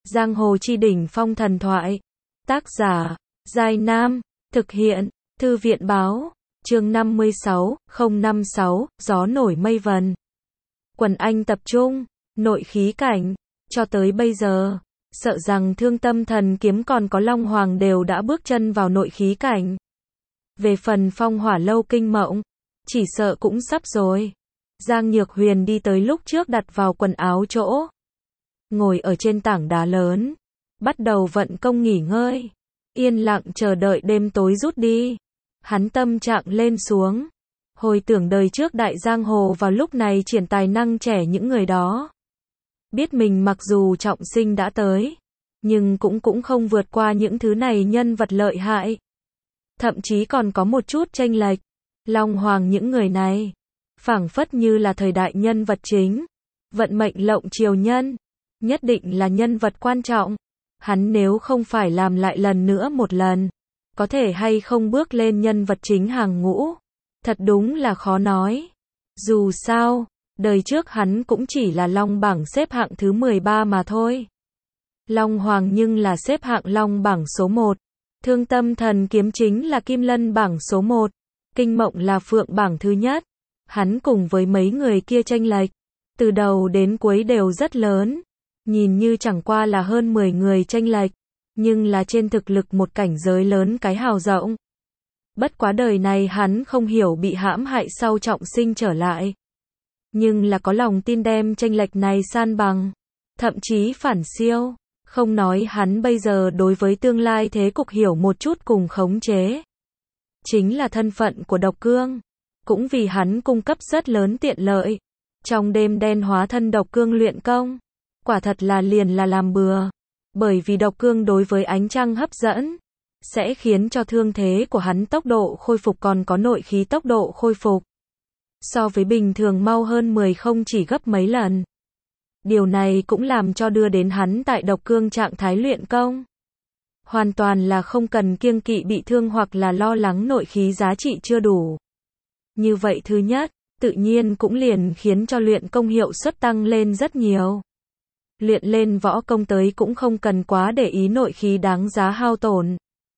Giang hồ chi đỉnh phong thần thoại. Tác giả, Giai Nam. Thực hiện, Thư viện báo. Chương 56, 056, gió nổi mây vần. Quần anh tập trung, nội khí cảnh. Cho tới bây giờ, sợ rằng Thương Tâm Thần Kiếm còn có Long Hoàng đều đã bước chân vào nội khí cảnh. Về phần Phong Hỏa Lâu Kinh Mộng, chỉ sợ cũng sắp rồi. Giang Nhược Huyền đi tới lúc trước đặt vào quần áo chỗ. Ngồi ở trên tảng đá lớn, bắt đầu vận công nghỉ ngơi. Yên lặng chờ đợi đêm tối rút đi. Hắn tâm trạng lên xuống. Hồi tưởng đời trước đại giang hồ vào lúc này triển tài năng trẻ những người đó. Biết mình mặc dù trọng sinh đã tới, nhưng cũng không vượt qua những thứ này nhân vật lợi hại. Thậm chí còn có một chút chênh lệch. Long Hoàng những người này, phảng phất như là thời đại nhân vật chính. Vận mệnh lộng triều nhân, nhất định là nhân vật quan trọng. Hắn nếu không phải làm lại lần nữa một lần, có thể hay không bước lên nhân vật chính hàng ngũ, thật đúng là khó nói. Dù sao, đời trước hắn cũng chỉ là Long bảng xếp hạng thứ 13 mà thôi. Long Hoàng nhưng là xếp hạng Long bảng số 1. Thương Tâm Thần Kiếm chính là Kim Lân bảng số 1. Kinh Mộng là Phượng bảng thứ nhất. Hắn cùng với mấy người kia chênh lệch, từ đầu đến cuối đều rất lớn. Nhìn như chẳng qua là hơn 10 người chênh lệch, nhưng là trên thực lực một cảnh giới lớn cái hào rộng. Bất quá đời này hắn không hiểu bị hãm hại sau trọng sinh trở lại, nhưng là có lòng tin đem chênh lệch này san bằng, thậm chí phản siêu. Không nói hắn bây giờ đối với tương lai thế cục hiểu một chút cùng khống chế, chính là thân phận của Độc Cương, cũng vì hắn cung cấp rất lớn tiện lợi. Trong đêm đen hóa thân Độc Cương luyện công, quả thật là liền là làm bừa. Bởi vì Độc Cương đối với ánh trăng hấp dẫn, sẽ khiến cho thương thế của hắn tốc độ khôi phục còn có nội khí tốc độ khôi phục so với bình thường mau hơn 10 không chỉ gấp mấy lần. Điều này cũng làm cho đưa đến hắn tại Độc Cương trạng thái luyện công, hoàn toàn là không cần kiêng kỵ bị thương hoặc là lo lắng nội khí giá trị chưa đủ. Như vậy thứ nhất, tự nhiên cũng liền khiến cho luyện công hiệu suất tăng lên rất nhiều. Luyện lên võ công tới cũng không cần quá để ý nội khí đáng giá hao tổn.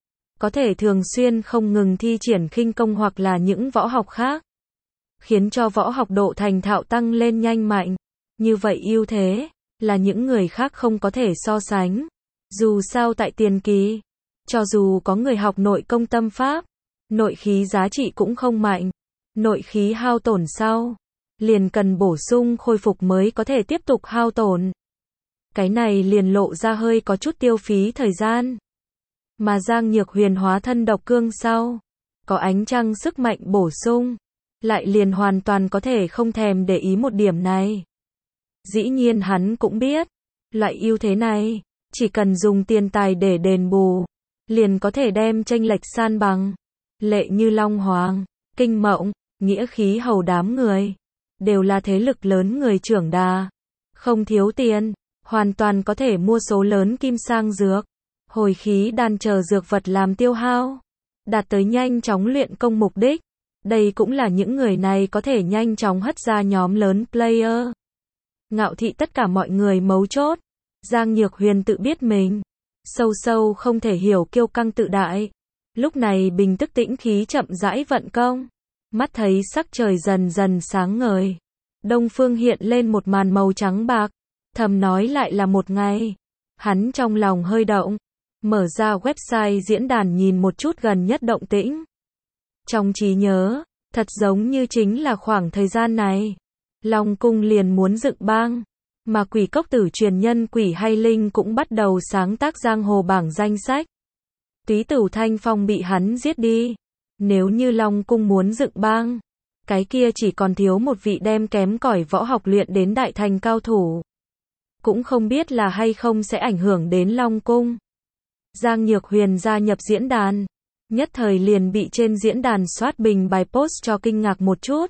Có thể thường xuyên không ngừng thi triển khinh công hoặc là những võ học khác, khiến cho võ học độ thành thạo tăng lên nhanh mạnh. Như vậy ưu thế là những người khác không có thể so sánh. Dù sao tại tiền kỳ, cho dù có người học nội công tâm pháp, nội khí giá trị cũng không mạnh. Nội khí hao tổn sau, liền cần bổ sung khôi phục mới có thể tiếp tục hao tổn. Cái này liền lộ ra hơi có chút tiêu phí thời gian. Mà Giang Nhược Huyền hóa thân Độc Cương sau, có ánh trăng sức mạnh bổ sung, lại liền hoàn toàn có thể không thèm để ý một điểm này. Dĩ nhiên hắn cũng biết, loại ưu thế này, chỉ cần dùng tiền tài để đền bù, liền có thể đem chênh lệch san bằng. Lệ như Long Hoàng, Kinh Mộng, Nghĩa Khí Hầu đám người, đều là thế lực lớn người trưởng đà, không thiếu tiền, hoàn toàn có thể mua số lớn kim sang dược, hồi khí đan chờ dược vật làm tiêu hao, đạt tới nhanh chóng luyện công mục đích. Đây cũng là những người này có thể nhanh chóng hất ra nhóm lớn player. Ngạo thị tất cả mọi người mấu chốt. Giang Nhược Huyền tự biết mình sâu sâu không thể hiểu kiêu căng tự đại. Lúc này bình tức tĩnh khí chậm rãi vận công, mắt thấy sắc trời dần dần sáng ngời. Đông phương hiện lên một màn màu trắng bạc, thầm nói lại là một ngày. Hắn trong lòng hơi động, mở ra website diễn đàn nhìn một chút gần nhất động tĩnh. Trong trí nhớ, thật giống như chính là khoảng thời gian này, Long Cung liền muốn dựng bang, mà Quỷ Cốc Tử truyền nhân Quỷ Hay Linh cũng bắt đầu sáng tác giang hồ bảng danh sách. Túy Tử Thanh Phong bị hắn giết đi. Nếu như Long Cung muốn dựng bang, cái kia chỉ còn thiếu một vị đem kém cỏi võ học luyện đến đại thành cao thủ. Cũng không biết là hay không sẽ ảnh hưởng đến Long Cung. Giang Nhược Huyền gia nhập diễn đàn, nhất thời liền bị trên diễn đàn soát bình bài post cho kinh ngạc một chút.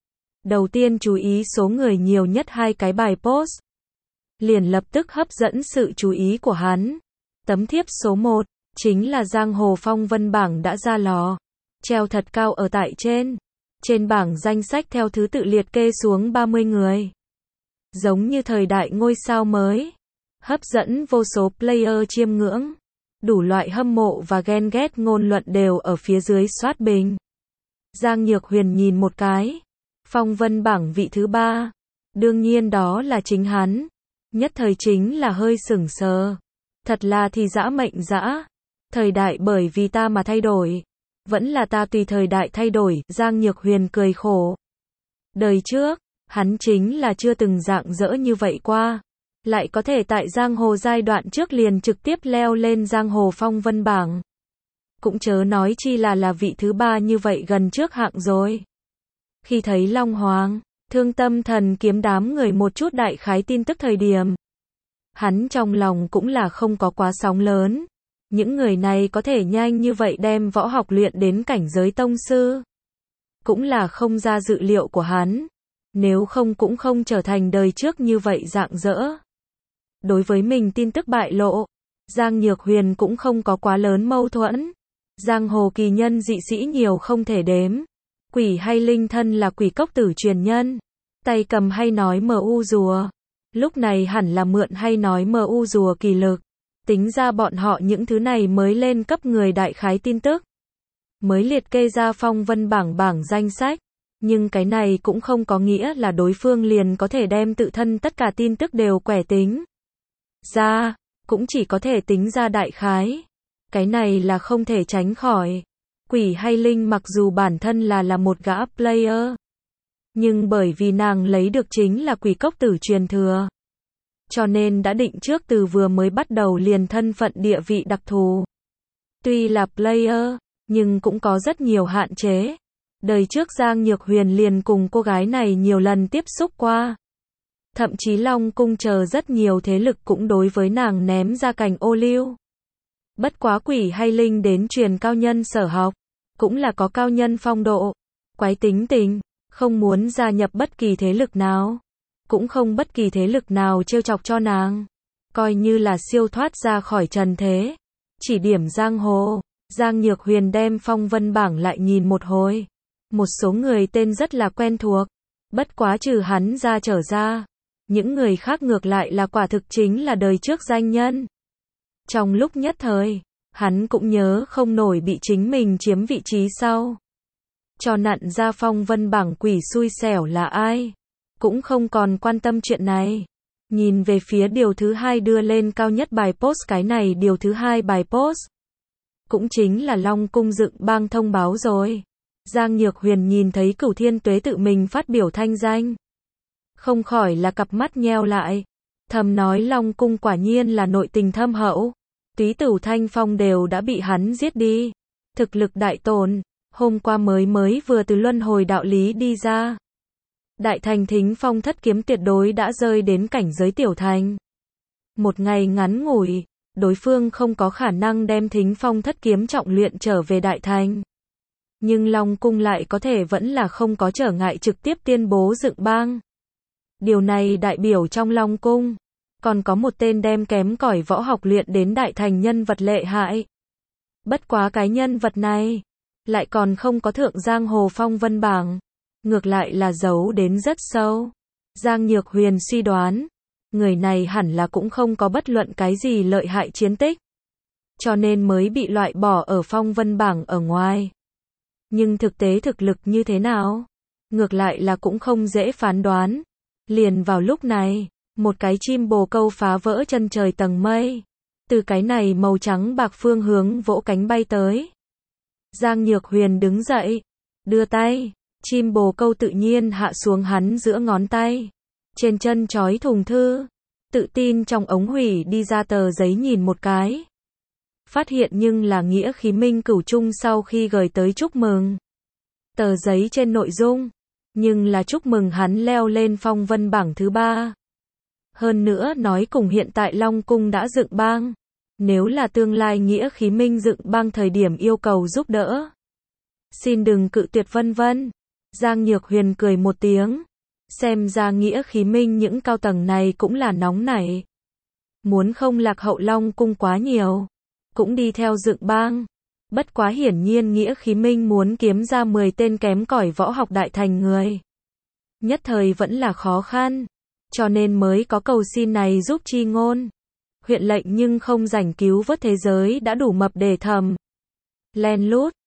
Đầu tiên chú ý số người nhiều nhất 2 cái bài post, liền lập tức hấp dẫn sự chú ý của hắn. Tấm thiếp số 1, chính là Giang Hồ Phong Vân bảng đã ra lò, treo thật cao ở tại trên. Trên bảng danh sách theo thứ tự liệt kê xuống 30 người. Giống như thời đại ngôi sao mới, hấp dẫn vô số player chiêm ngưỡng. Đủ loại hâm mộ và ghen ghét ngôn luận đều ở phía dưới soát bình. Giang Nhược Huyền nhìn một cái. Phong vân bảng vị thứ 3. Đương nhiên đó là chính hắn. Nhất thời chính là hơi sửng sờ. Thật là thì dã mệnh dã. Thời đại bởi vì ta mà thay đổi. Vẫn là ta tùy thời đại thay đổi, Giang Nhược Huyền cười khổ. Đời trước, hắn chính là chưa từng rạng rỡ như vậy qua. Lại có thể tại giang hồ giai đoạn trước liền trực tiếp leo lên giang hồ phong vân bảng. Cũng chớ nói chi là vị thứ 3 như vậy gần trước hạng rồi. Khi thấy Long Hoàng, Thương Tâm Thần Kiếm đám người một chút đại khái tin tức thời điểm. Hắn trong lòng cũng là không có quá sóng lớn. Những người này có thể nhanh như vậy đem võ học luyện đến cảnh giới tông sư. Cũng là không ra dự liệu của hắn. Nếu không cũng không trở thành đời trước như vậy rạng rỡ. Đối với mình tin tức bại lộ, Giang Nhược Huyền cũng không có quá lớn mâu thuẫn. Giang hồ kỳ nhân dị sĩ nhiều không thể đếm. Quỷ hay linh thân là quỷ cốc tử truyền nhân. Tay cầm hay nói MU rùa. Lúc này hẳn là mượn hay nói MU rùa kỳ lực. Tính ra bọn họ những thứ này mới lên cấp người đại khái tin tức. Mới liệt kê ra phong vân bảng danh sách. Nhưng cái này cũng không có nghĩa là đối phương liền có thể đem tự thân tất cả tin tức đều quẻ tính ra, cũng chỉ có thể tính ra đại khái. Cái này là không thể tránh khỏi. Quỷ hay linh mặc dù bản thân là một gã player. Nhưng bởi vì nàng lấy được chính là quỷ cốc tử truyền thừa. Cho nên đã định trước từ vừa mới bắt đầu liền thân phận địa vị đặc thù. Tuy là player, nhưng cũng có rất nhiều hạn chế. Đời trước Giang Nhược Huyền liền cùng cô gái này nhiều lần tiếp xúc qua. Thậm chí Long Cung chờ rất nhiều thế lực cũng đối với nàng ném ra cành ô liu. Bất quá quỷ hay linh đến truyền cao nhân sở học, cũng là có cao nhân phong độ, quái tính tình, không muốn gia nhập bất kỳ thế lực nào, cũng không bất kỳ thế lực nào trêu chọc cho nàng, coi như là siêu thoát ra khỏi trần thế. Chỉ điểm giang hồ, Giang Nhược Huyền đem phong vân bảng lại nhìn một hồi. Một số người tên rất là quen thuộc, bất quá trừ hắn ra trở ra, những người khác ngược lại là quả thực chính là đời trước danh nhân. Trong lúc nhất thời, hắn cũng nhớ không nổi bị chính mình chiếm vị trí sau. Cho nặn ra phong vân bảng quỷ xui xẻo là ai, cũng không còn quan tâm chuyện này. Nhìn về phía điều thứ 2 đưa lên cao nhất bài post, cái này điều thứ 2 bài post cũng chính là Long Cung dựng bang thông báo rồi. Giang Nhược Huyền nhìn thấy Cửu Thiên Tuế tự mình phát biểu thanh danh, không khỏi là cặp mắt nheo lại, thầm nói Long Cung quả nhiên là nội tình thâm hậu. Túy Tử Thanh Phong đều đã bị hắn giết đi, thực lực đại tổn, hôm qua mới vừa từ luân hồi đạo lý đi ra. Đại thành Thính Phong thất kiếm tuyệt đối đã rơi đến cảnh giới tiểu thành. Một ngày ngắn ngủi, đối phương không có khả năng đem Thính Phong thất kiếm trọng luyện trở về đại thành. Nhưng Long Cung lại có thể vẫn là không có trở ngại trực tiếp tuyên bố dựng bang. Điều này đại biểu trong Long Cung còn có một tên đem kém cỏi võ học luyện đến đại thành nhân vật lợi hại. Bất quá cái nhân vật này lại còn không có thượng giang hồ phong vân bảng, ngược lại là giấu đến rất sâu. Giang Nhược Huyền suy đoán, người này hẳn là cũng không có bất luận cái gì lợi hại chiến tích, cho nên mới bị loại bỏ ở phong vân bảng ở ngoài. Nhưng thực tế thực lực như thế nào, ngược lại là cũng không dễ phán đoán. Liền vào lúc này, một cái chim bồ câu phá vỡ chân trời tầng mây, từ cái này màu trắng bạc phương hướng vỗ cánh bay tới. Giang Nhược Huyền đứng dậy, đưa tay, chim bồ câu tự nhiên hạ xuống hắn giữa ngón tay. Trên chân trói thùng thư, tự tin trong ống hủy đi ra tờ giấy nhìn một cái. Phát hiện nhưng là Nghĩa Khí Minh Cửu Trung sau khi gửi tới chúc mừng. Tờ giấy trên nội dung, nhưng là chúc mừng hắn leo lên phong vân bảng thứ 3. Hơn nữa nói cùng hiện tại Long Cung đã dựng bang. Nếu là tương lai Nghĩa Khí Minh dựng bang thời điểm yêu cầu giúp đỡ, xin đừng cự tuyệt vân vân. Giang Nhược Huyền cười một tiếng. Xem ra Nghĩa Khí Minh những cao tầng này cũng là nóng nảy. Muốn không lạc hậu Long Cung quá nhiều, cũng đi theo dựng bang. Bất quá hiển nhiên Nghĩa Khí Minh muốn kiếm ra 10 tên kém cỏi võ học đại thành người. Nhất thời vẫn là khó khăn, cho nên mới có cầu xin này giúp chi ngôn. huyện lệnh nhưng không rảnh cứu vớt thế giới đã đủ mập để thầm. Len lút,